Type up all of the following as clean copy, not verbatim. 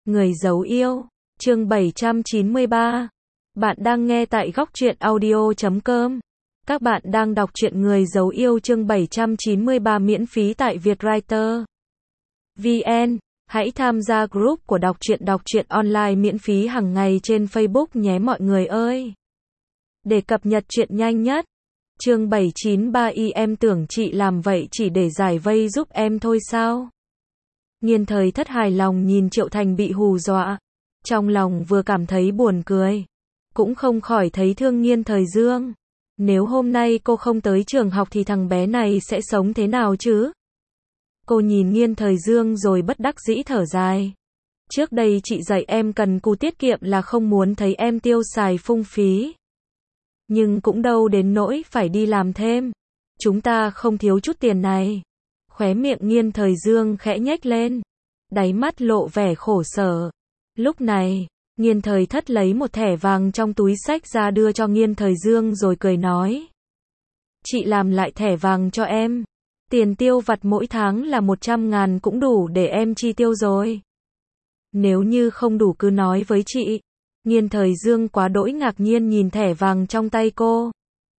Người giấu yêu, chương 793. Bạn đang nghe tại góc truyện audio.com. Các bạn đang đọc truyện Người giấu yêu chương 793 miễn phí tại Vietwriter VN. Hãy tham gia group của đọc truyện online miễn phí hàng ngày trên Facebook nhé mọi người ơi. Để cập nhật truyện nhanh nhất. Chương 793 em tưởng chị làm vậy chỉ để giải vây giúp em thôi sao? Nghiên Thời Thất hài lòng nhìn Triệu Thành bị hù dọa. Trong lòng vừa cảm thấy buồn cười, cũng không khỏi thấy thương Nghiên Thời Dương. Nếu hôm nay cô không tới trường học thì thằng bé này sẽ sống thế nào chứ? Cô nhìn Nghiên Thời Dương rồi bất đắc dĩ thở dài. Trước đây chị dạy em cần cù tiết kiệm là không muốn thấy em tiêu xài phung phí. Nhưng cũng đâu đến nỗi phải đi làm thêm. Chúng ta không thiếu chút tiền này. Khóe miệng Nghiên Thời Dương khẽ nhếch lên, đáy mắt lộ vẻ khổ sở. Lúc này, Nghiên Thời Thất lấy một thẻ vàng trong túi xách ra đưa cho Nghiên Thời Dương rồi cười nói. Chị làm lại thẻ vàng cho em. Tiền tiêu vặt mỗi tháng là 100.000 cũng đủ để em chi tiêu rồi. Nếu như không đủ cứ nói với chị. Nghiên Thời Dương quá đỗi ngạc nhiên nhìn thẻ vàng trong tay cô,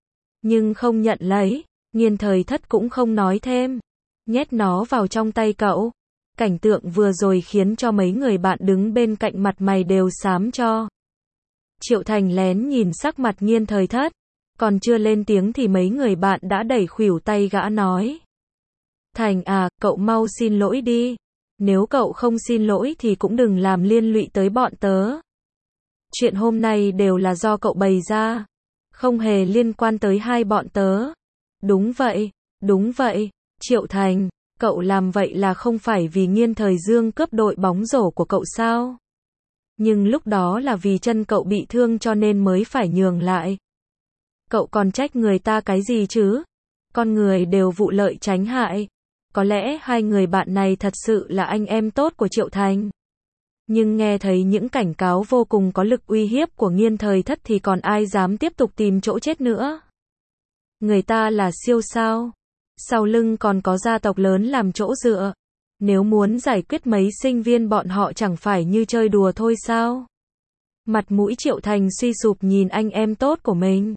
nhưng không nhận lấy. Nghiên Thời Thất cũng không nói thêm, nhét nó vào trong tay cậu. Cảnh tượng vừa rồi khiến cho mấy người bạn đứng bên cạnh mặt mày đều xám cho. Triệu Thành lén nhìn sắc mặt Nghiên Thời Thất, còn chưa lên tiếng thì mấy người bạn đã đẩy khuỷu tay gã nói. Thành à, cậu mau xin lỗi đi. Nếu cậu không xin lỗi thì cũng đừng làm liên lụy tới bọn tớ. Chuyện hôm nay đều là do cậu bày ra, không hề liên quan tới hai bọn tớ. Đúng vậy, Triệu Thành, cậu làm vậy là không phải vì Nghiên Thời Dương cướp đội bóng rổ của cậu sao? Nhưng lúc đó là vì chân cậu bị thương cho nên mới phải nhường lại. Cậu còn trách người ta cái gì chứ? Con người đều vụ lợi tránh hại. Có lẽ hai người bạn này thật sự là anh em tốt của Triệu Thành. Nhưng nghe thấy những cảnh cáo vô cùng có lực uy hiếp của Nghiên Thời Thất thì còn ai dám tiếp tục tìm chỗ chết nữa. Người ta là siêu sao, sau lưng còn có gia tộc lớn làm chỗ dựa. Nếu muốn giải quyết mấy sinh viên bọn họ chẳng phải như chơi đùa thôi sao? Mặt mũi Triệu Thành suy sụp nhìn anh em tốt của mình,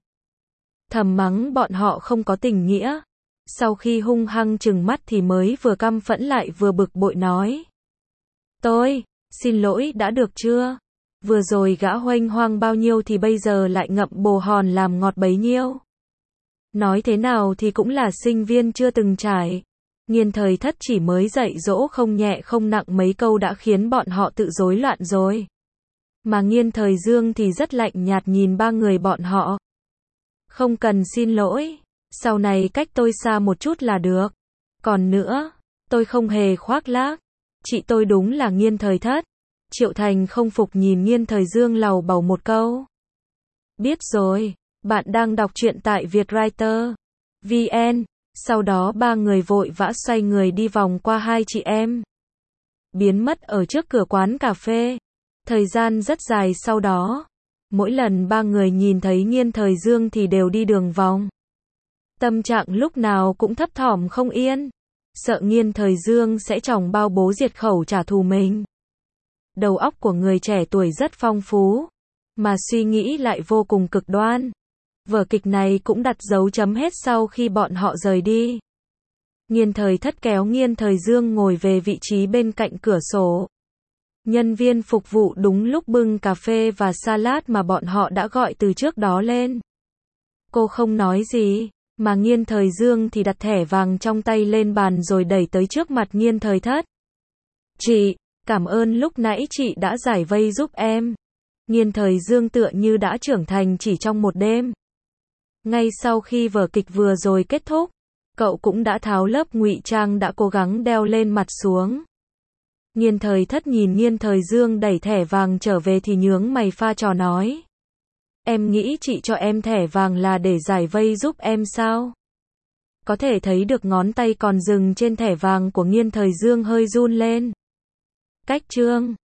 thầm mắng bọn họ không có tình nghĩa. Sau khi hung hăng trừng mắt thì mới vừa căm phẫn lại vừa bực bội nói. Tôi xin lỗi đã được chưa? Vừa rồi gã huênh hoang bao nhiêu thì bây giờ lại ngậm bồ hòn làm ngọt bấy nhiêu. Nói thế nào thì cũng là sinh viên chưa từng trải. Nghiên Thời Thất chỉ mới dạy dỗ không nhẹ không nặng mấy câu đã khiến bọn họ tự rối loạn rồi. Mà Nghiên Thời Dương thì rất lạnh nhạt nhìn ba người bọn họ. Không cần xin lỗi, sau này cách tôi xa một chút là được. Còn nữa, tôi không hề khoác lác. Chị tôi đúng là Nghiên Thời Thất. Triệu Thành không phục nhìn Nghiên Thời Dương lầu bầu một câu. Biết rồi, bạn đang đọc truyện tại Vietwriter VN. Sau đó ba người vội vã xoay người đi vòng qua hai chị em, biến mất ở trước cửa quán cà phê. Thời gian rất dài sau đó, mỗi lần ba người nhìn thấy Nghiên Thời Dương thì đều đi đường vòng. Tâm trạng lúc nào cũng thấp thỏm không yên, sợ Nghiên Thời Dương sẽ chòng bao bố diệt khẩu trả thù mình. Đầu óc của người trẻ tuổi rất phong phú, mà suy nghĩ lại vô cùng cực đoan. Vở kịch này cũng đặt dấu chấm hết sau khi bọn họ rời đi. Nghiên Thời Thất kéo Nghiên Thời Dương ngồi về vị trí bên cạnh cửa sổ. Nhân viên phục vụ đúng lúc bưng cà phê và salad mà bọn họ đã gọi từ trước đó lên. Cô không nói gì, mà Nghiên Thời Dương thì đặt thẻ vàng trong tay lên bàn rồi đẩy tới trước mặt Nghiên Thời Thất. Chị, cảm ơn lúc nãy chị đã giải vây giúp em. Nghiên Thời Dương tựa như đã trưởng thành chỉ trong một đêm. Ngay sau khi vở kịch vừa rồi kết thúc, cậu cũng đã tháo lớp ngụy trang đã cố gắng đeo lên mặt xuống. Nghiên Thời Thất nhìn Nghiên Thời Dương đẩy thẻ vàng trở về thì nhướng mày pha trò nói. Em nghĩ chị cho em thẻ vàng là để giải vây giúp em sao? Có thể thấy được ngón tay còn dừng trên thẻ vàng của Nghiên Thời Dương hơi run lên. Cách chương